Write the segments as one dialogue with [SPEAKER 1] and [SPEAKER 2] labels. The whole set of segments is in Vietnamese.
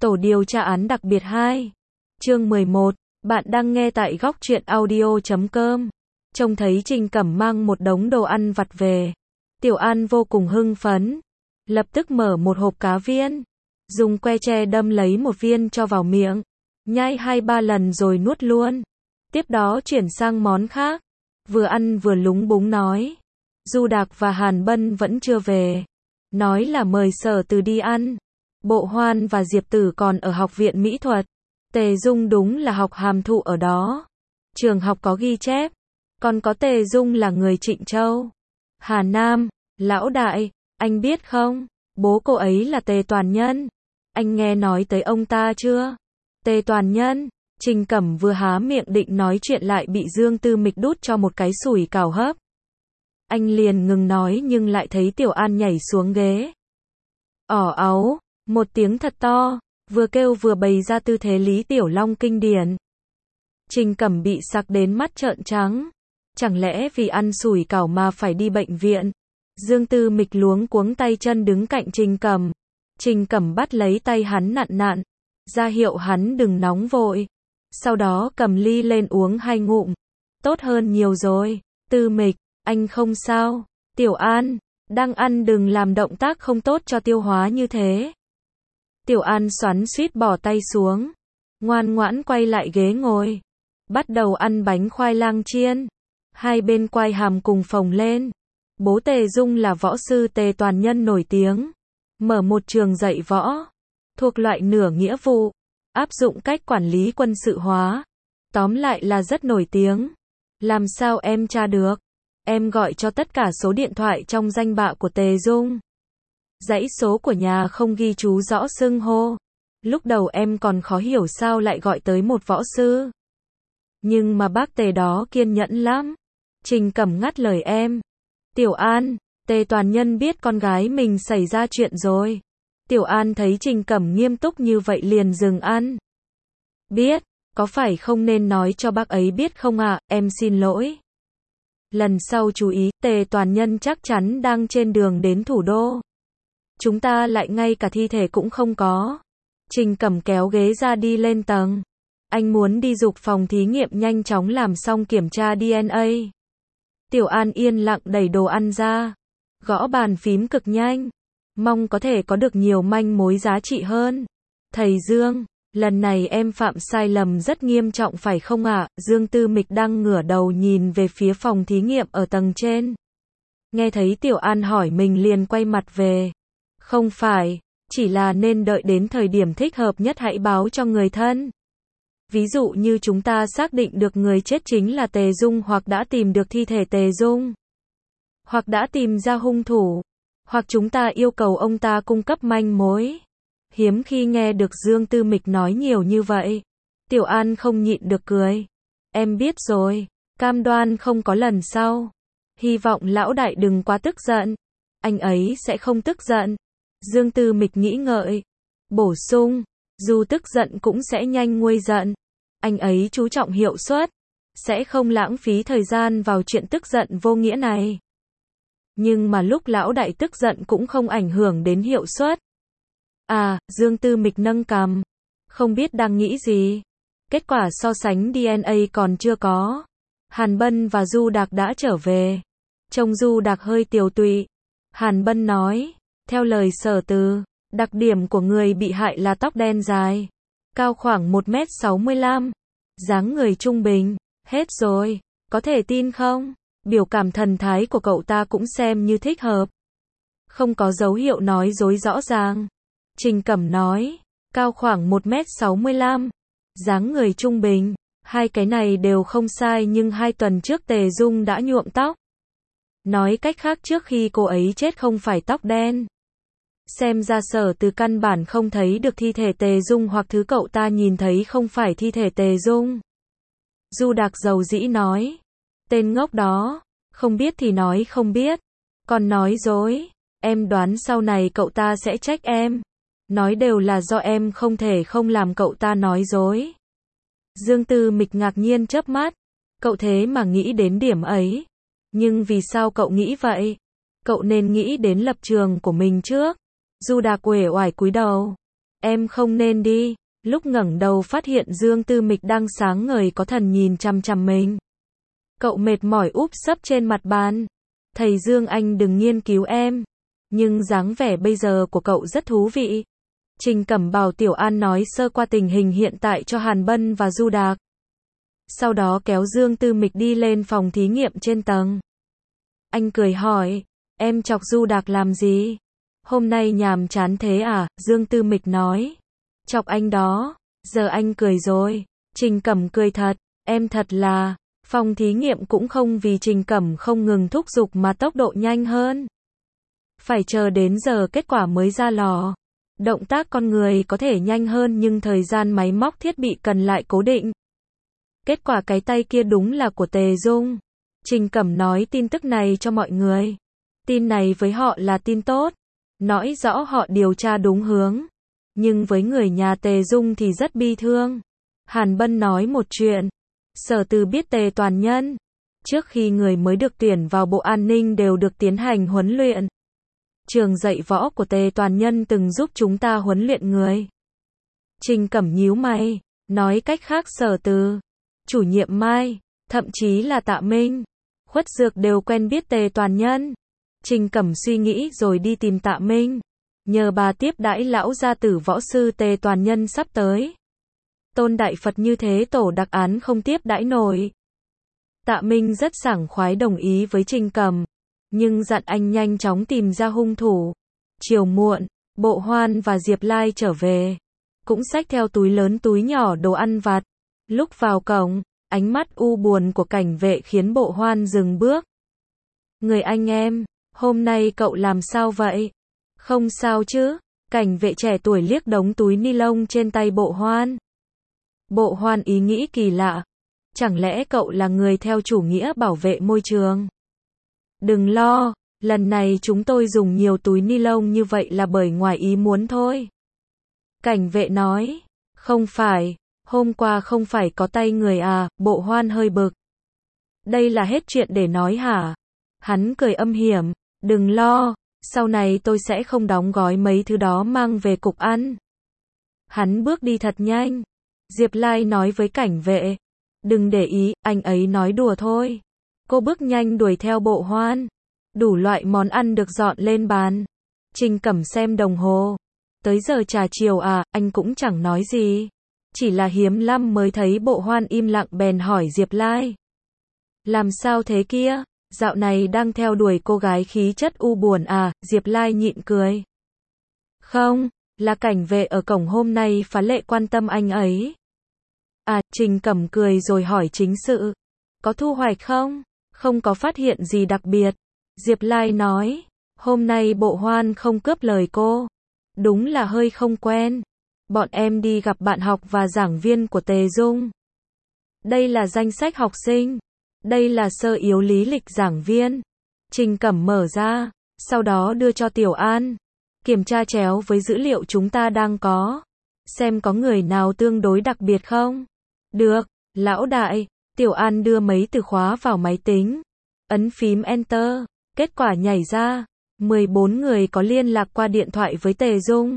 [SPEAKER 1] Tổ điều tra án đặc biệt 2. Chương 11. Bạn đang nghe tại góc truyện audio.com. Trông thấy Trình Cẩm mang một đống đồ ăn vặt về. Tiểu An vô cùng hưng phấn. Lập tức mở một hộp cá viên. Dùng que tre đâm lấy một viên cho vào miệng. Nhai 2-3 lần rồi nuốt luôn. Tiếp đó chuyển sang món khác. Vừa ăn vừa lúng búng nói. Du Đạc và Hàn Bân vẫn chưa về. Nói là mời Sở Từ đi ăn. Bộ Hoan và Diệp Tử còn ở học viện mỹ thuật. Tề Dung đúng là học hàm thụ ở đó. Trường học có ghi chép. Còn có Tề Dung là người Trịnh Châu. Hà Nam, lão đại, anh biết không? Bố cô ấy là Tề Toàn Nhân. Anh nghe nói tới ông ta chưa? Tề Toàn Nhân. Trình Cẩm vừa há miệng định nói chuyện lại bị Dương Tư Mịch đút cho một cái sủi cảo hấp. Anh liền ngừng nói nhưng lại thấy Tiểu An nhảy xuống ghế. Ỏ áu, một tiếng thật to, vừa kêu vừa bày ra tư thế Lý Tiểu Long kinh điển. Trình Cẩm bị sặc đến mắt trợn trắng. Chẳng lẽ vì ăn sủi cảo mà phải đi bệnh viện? Dương Tư Mịch luống cuống tay chân đứng cạnh Trình Cẩm. Trình Cẩm bắt lấy tay hắn nặn nặn, ra hiệu hắn đừng nóng vội. Sau đó cầm ly lên uống 2 ngụm. Tốt hơn nhiều rồi. Tư Mịch, anh không sao. Tiểu An, đang ăn đừng làm động tác không tốt cho tiêu hóa như thế. Tiểu An xoắn xuýt bỏ tay xuống. Ngoan ngoãn quay lại ghế ngồi. Bắt đầu ăn bánh khoai lang chiên. Hai bên quai hàm cùng phồng lên. Bố Tề Dung là võ sư Tề Toàn Nhân nổi tiếng. Mở một trường dạy võ. Thuộc loại nửa nghĩa vụ. Áp dụng cách quản lý quân sự hóa. Tóm lại là rất nổi tiếng. Làm sao em tra được? Em gọi cho tất cả số điện thoại trong danh bạ của Tề Dung. Dãy số của nhà không ghi chú rõ xưng hô. Lúc đầu em còn khó hiểu sao lại gọi tới một võ sư. Nhưng mà bác Tề đó kiên nhẫn lắm. Trình Cẩm ngắt lời em. Tiểu An, Tề Toàn Nhân biết con gái mình xảy ra chuyện rồi. Tiểu An thấy Trình Cẩm nghiêm túc như vậy liền dừng ăn. Biết, có phải không nên nói cho bác ấy biết không ạ, em xin lỗi. Lần sau chú ý, Tề Toàn Nhân chắc chắn đang trên đường đến thủ đô. Chúng ta lại ngay cả thi thể cũng không có. Trình Cẩm kéo ghế ra đi lên tầng. Anh muốn đi dục phòng thí nghiệm nhanh chóng làm xong kiểm tra DNA. Tiểu An yên lặng đẩy đồ ăn ra. Gõ bàn phím cực nhanh. Mong có thể có được nhiều manh mối giá trị hơn. Thầy Dương, lần này em phạm sai lầm rất nghiêm trọng phải không ạ? Dương Tư Mịch đang ngửa đầu nhìn về phía phòng thí nghiệm ở tầng trên. Nghe thấy Tiểu An hỏi mình liền quay mặt về. Không phải, chỉ là nên đợi đến thời điểm thích hợp nhất hãy báo cho người thân. Ví dụ như chúng ta xác định được người chết chính là Tề Dung hoặc đã tìm được thi thể Tề Dung. Hoặc đã tìm ra hung thủ. Hoặc chúng ta yêu cầu ông ta cung cấp manh mối. Hiếm khi nghe được Dương Tư Mịch nói nhiều như vậy. Tiểu An không nhịn được cười. Em biết rồi, cam đoan không có lần sau. Hy vọng lão đại đừng quá tức giận. Anh ấy sẽ không tức giận. Dương Tư Mịch nghĩ ngợi. Bổ sung, dù tức giận cũng sẽ nhanh nguôi giận. Anh ấy chú trọng hiệu suất. Sẽ không lãng phí thời gian vào chuyện tức giận vô nghĩa này. Nhưng mà lúc lão đại tức giận cũng không ảnh hưởng đến hiệu suất. À, Dương Tư Mịch nâng cằm. Không biết đang nghĩ gì. Kết quả so sánh DNA còn chưa có. Hàn Bân và Du Đạc đã trở về. Trông Du Đạc hơi tiều tụy. Hàn Bân nói, theo lời Sở Từ, đặc điểm của người bị hại là tóc đen dài. Cao khoảng 1m65. Dáng người trung bình. Hết rồi, có thể tin không? Biểu cảm thần thái của cậu ta cũng xem như thích hợp. Không có dấu hiệu nói dối rõ ràng. Trình Cẩm nói, cao khoảng 1m65. Dáng người trung bình. Hai cái này đều không sai nhưng 2 tuần trước Tề Dung đã nhuộm tóc. Nói cách khác trước khi cô ấy chết không phải tóc đen. Xem ra Sở Từ căn bản không thấy được thi thể Tề Dung hoặc thứ cậu ta nhìn thấy không phải thi thể Tề Dung. Du Đạc dầu dĩ nói. Tên ngốc đó, không biết thì nói không biết. Còn nói dối, em đoán sau này cậu ta sẽ trách em. Nói đều là do em không thể không làm cậu ta nói dối. Dương Tư Mịch ngạc nhiên chớp mắt. Cậu thế mà nghĩ đến điểm ấy. Nhưng vì sao cậu nghĩ vậy? Cậu nên nghĩ đến lập trường của mình trước. Du Đạc uể oải cúi đầu. em không nên đi. Lúc ngẩng đầu phát hiện Dương Tư Mịch đang sáng ngời có thần nhìn chằm chằm mình. Cậu mệt mỏi úp sấp trên mặt bàn. Thầy Dương, anh đừng nghiên cứu em. Nhưng dáng vẻ bây giờ của cậu rất thú vị. Trình Cẩm bảo Tiểu An nói sơ qua tình hình hiện tại cho Hàn Bân và Du Đạc. Sau đó kéo Dương Tư Mịch đi lên phòng thí nghiệm trên tầng. Anh cười hỏi, em chọc Du Đạc làm gì? Hôm nay nhàm chán thế à? Dương Tư Mịch nói. Chọc anh đó. Giờ anh cười rồi. Trình Cẩm cười thật. Em thật là. Phòng thí nghiệm cũng không vì Trình Cẩm không ngừng thúc giục mà tốc độ nhanh hơn. Phải chờ đến giờ kết quả mới ra lò. Động tác con người có thể nhanh hơn nhưng thời gian máy móc thiết bị cần lại cố định. Kết quả cái tay kia đúng là của Tề Dung. Trình Cẩm nói tin tức này cho mọi người. Tin này với họ là tin tốt. Nói rõ họ điều tra đúng hướng. Nhưng với người nhà Tề Dung thì rất bi thương. Hàn Bân nói một chuyện. Sở Từ biết Tề Toàn Nhân. Trước khi người mới được tuyển vào Bộ An ninh đều được tiến hành huấn luyện. Trường dạy võ của Tề Toàn Nhân từng giúp chúng ta huấn luyện người. Trình Cẩm nhíu mày. Nói cách khác Sở Từ, chủ nhiệm Mai, thậm chí là Tạ Minh, Khuất Dược đều quen biết Tề Toàn Nhân. Trình Cẩm suy nghĩ rồi đi tìm Tạ Minh. Nhờ bà tiếp đãi lão gia tử võ sư Tề Toàn Nhân sắp tới. Tôn Đại Phật như thế tổ đặc án không tiếp đãi nổi. Tạ Minh rất sảng khoái đồng ý với Trình Cẩm. Nhưng dặn anh nhanh chóng tìm ra hung thủ. Chiều muộn, Bộ Hoan và Diệp Lai trở về. Cũng xách theo túi lớn túi nhỏ đồ ăn vặt. Lúc vào cổng, ánh mắt u buồn của cảnh vệ khiến Bộ Hoan dừng bước. Người anh em, hôm nay cậu làm sao vậy? Không sao chứ? Cảnh vệ trẻ tuổi liếc đống túi ni lông trên tay Bộ Hoan. Bộ Hoan ý nghĩ kỳ lạ. Chẳng lẽ cậu là người theo chủ nghĩa bảo vệ môi trường? Đừng lo, lần này chúng tôi dùng nhiều túi ni lông như vậy là bởi ngoài ý muốn thôi. Cảnh vệ nói, không phải, hôm qua không phải có tay người à? Bộ Hoan hơi bực. Đây là hết chuyện để nói hả? Hắn cười âm hiểm, đừng lo, sau này tôi sẽ không đóng gói mấy thứ đó mang về cục ăn. Hắn bước đi thật nhanh. Diệp Lai nói với cảnh vệ, đừng để ý, anh ấy nói đùa thôi. Cô bước nhanh đuổi theo Bộ Hoan. Đủ loại món ăn được dọn lên bàn. Trình Cẩm xem đồng hồ. Tới giờ trà chiều à? Anh cũng chẳng nói gì. Chỉ là hiếm lắm mới thấy Bộ Hoan im lặng bèn hỏi Diệp Lai. Làm sao thế kia? Dạo này đang theo đuổi cô gái khí chất u buồn à? Diệp Lai nhịn cười. Không, là cảnh vệ ở cổng hôm nay phá lệ quan tâm anh ấy. À, Trình Cẩm cười rồi hỏi chính sự. Có thu hoạch không? Không có phát hiện gì đặc biệt. Diệp Lai nói, hôm nay Bộ Hoan không cướp lời cô. Đúng là hơi không quen. Bọn em đi gặp bạn học và giảng viên của Tề Dung. Đây là danh sách học sinh. Đây là sơ yếu lý lịch giảng viên. Trình Cẩm mở ra, sau đó đưa cho Tiểu An. Kiểm tra chéo với dữ liệu chúng ta đang có. Xem có người nào tương đối đặc biệt không? Được, lão đại. Tiểu An đưa mấy từ khóa vào máy tính. Ấn phím Enter. Kết quả nhảy ra. 14 người có liên lạc qua điện thoại với Tề Dung.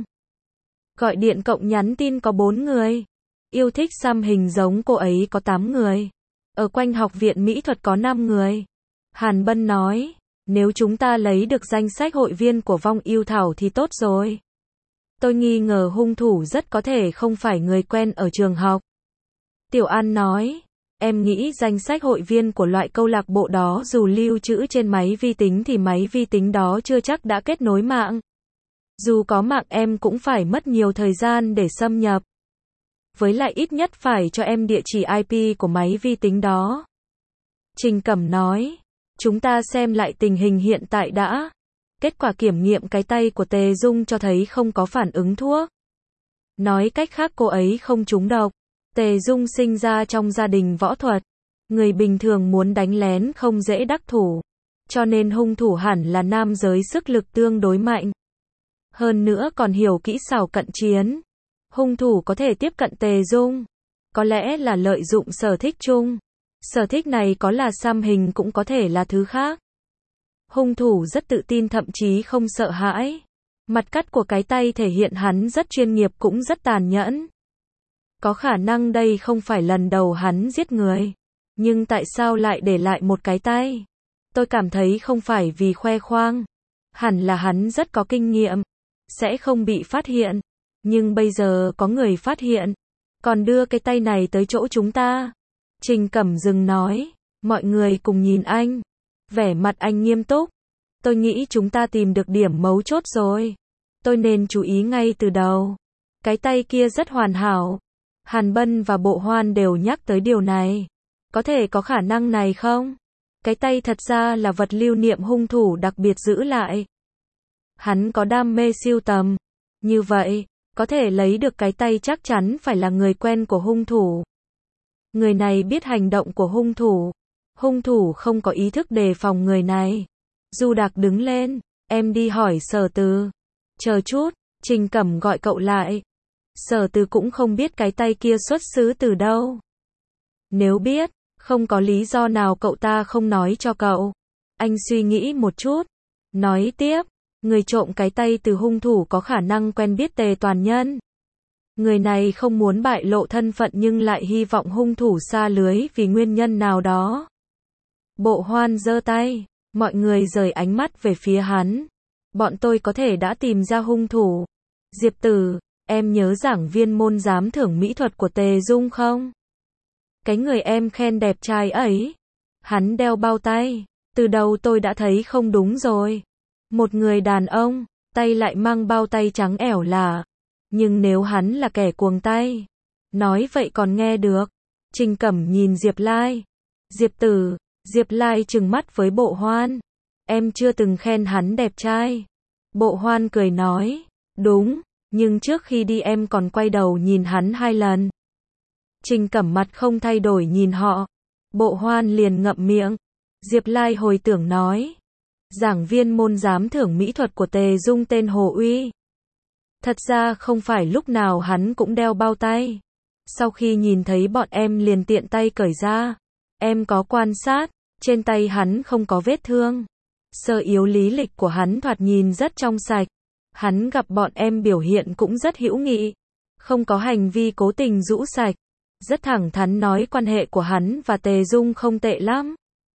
[SPEAKER 1] Gọi điện cộng nhắn tin có 4 người. Yêu thích xăm hình giống cô ấy có 8 người. Ở quanh học viện mỹ thuật có 5 người. Hàn Bân nói, nếu chúng ta lấy được danh sách hội viên của Vong Yêu Thảo thì tốt rồi. Tôi nghi ngờ hung thủ rất có thể không phải người quen ở trường học. Tiểu An nói, em nghĩ danh sách hội viên của loại câu lạc bộ đó dù lưu trữ trên máy vi tính thì máy vi tính đó chưa chắc đã kết nối mạng. Dù có mạng em cũng phải mất nhiều thời gian để xâm nhập. Với lại ít nhất phải cho em địa chỉ IP của máy vi tính đó. Trình Cẩm nói, chúng ta xem lại tình hình hiện tại đã. Kết quả kiểm nghiệm cái tay của Tề Dung cho thấy không có phản ứng thuốc. Nói cách khác cô ấy không trúng độc. Tề Dung sinh ra trong gia đình võ thuật. Người bình thường muốn đánh lén không dễ đắc thủ. Cho nên hung thủ hẳn là nam giới sức lực tương đối mạnh. Hơn nữa còn hiểu kỹ xảo cận chiến. Hung thủ có thể tiếp cận Tề Dung. Có lẽ là lợi dụng sở thích chung. Sở thích này có là xăm hình cũng có thể là thứ khác. Hung thủ rất tự tin thậm chí không sợ hãi. Mặt cắt của cái tay thể hiện hắn rất chuyên nghiệp cũng rất tàn nhẫn. Có khả năng đây không phải lần đầu hắn giết người. Nhưng tại sao lại để lại một cái tay? Tôi cảm thấy không phải vì khoe khoang. Hẳn là hắn rất có kinh nghiệm. Sẽ không bị phát hiện. Nhưng bây giờ có người phát hiện. Còn đưa cái tay này tới chỗ chúng ta. Trình Cẩm dừng nói. Mọi người cùng nhìn anh. Vẻ mặt anh nghiêm túc. Tôi nghĩ chúng ta tìm được điểm mấu chốt rồi. Tôi nên chú ý ngay từ đầu. Cái tay kia rất hoàn hảo. Hàn Bân và Bộ Hoan đều nhắc tới điều này. Có thể có khả năng này không? Cái tay thật ra là vật lưu niệm hung thủ đặc biệt giữ lại. Hắn có đam mê sưu tầm. Như vậy, có thể lấy được cái tay chắc chắn phải là người quen của hung thủ. Người này biết hành động của hung thủ. Hung thủ không có ý thức đề phòng người này. Du Đạc đứng lên. Em đi hỏi Sở Từ. Chờ chút, Trình Cẩm gọi cậu lại. Sở Từ cũng không biết cái tay kia xuất xứ từ đâu. Nếu biết, không có lý do nào cậu ta không nói cho cậu. Anh suy nghĩ một chút. Nói tiếp, người trộm cái tay từ hung thủ có khả năng quen biết Tề Toàn Nhân. Người này không muốn bại lộ thân phận nhưng lại hy vọng hung thủ sa lưới vì nguyên nhân nào đó. Bộ Hoan giơ tay, mọi người rời ánh mắt về phía hắn. Bọn tôi có thể đã tìm ra hung thủ. Diệp Tử, em nhớ giảng viên môn giám thưởng mỹ thuật của Tề Dung không? Cái người em khen đẹp trai ấy. Hắn đeo bao tay. Từ đầu tôi đã thấy không đúng rồi. Một người đàn ông, tay lại mang bao tay trắng ẻo lả. Nhưng nếu hắn là kẻ cuồng tay. Nói vậy còn nghe được. Trình Cẩm nhìn Diệp Lai. Diệp Tử, Diệp Lai trừng mắt với Bộ Hoan. Em chưa từng khen hắn đẹp trai. Bộ Hoan cười nói. Đúng, nhưng trước khi đi em còn quay đầu nhìn hắn 2 lần. Trình Cẩm mặt không thay đổi nhìn họ. Bộ Hoan liền ngậm miệng. Diệp Lai hồi tưởng nói. Giảng viên môn giám thưởng mỹ thuật của Tề Dung tên Hồ Uy. Thật ra không phải lúc nào hắn cũng đeo bao tay. Sau khi nhìn thấy bọn em liền tiện tay cởi ra. Em có quan sát, trên tay hắn không có vết thương. Sơ yếu lý lịch của hắn thoạt nhìn rất trong sạch. Hắn gặp bọn em biểu hiện cũng rất hữu nghị. Không có hành vi cố tình rũ sạch. Rất thẳng thắn nói quan hệ của hắn và Tề Dung không tệ lắm.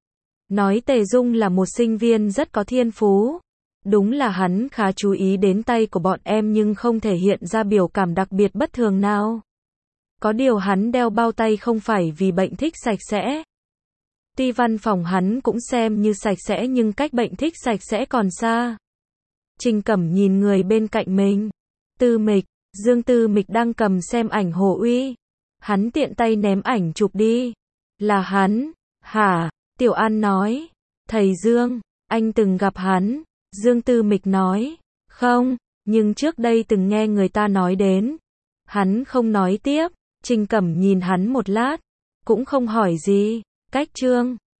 [SPEAKER 1] Nói Tề Dung là một sinh viên rất có thiên phú. Đúng là hắn khá chú ý đến tay của bọn em nhưng không thể hiện ra biểu cảm đặc biệt bất thường nào. Có điều hắn đeo bao tay không phải vì bệnh thích sạch sẽ. Tuy văn phòng hắn cũng xem như sạch sẽ nhưng cách bệnh thích sạch sẽ còn xa. Trình Cẩm nhìn người bên cạnh mình. Tư Mịch, Dương Tư Mịch đang cầm xem ảnh Hồ Uy. Hắn tiện tay ném ảnh chụp đi. Là hắn, hả? Tiểu An nói. Thầy Dương, anh từng gặp hắn. Dương Tư Mịch nói. Không, nhưng trước đây từng nghe người ta nói đến. Hắn không nói tiếp. Trình Cẩm nhìn hắn một lát. Cũng không hỏi gì. Cách Trương.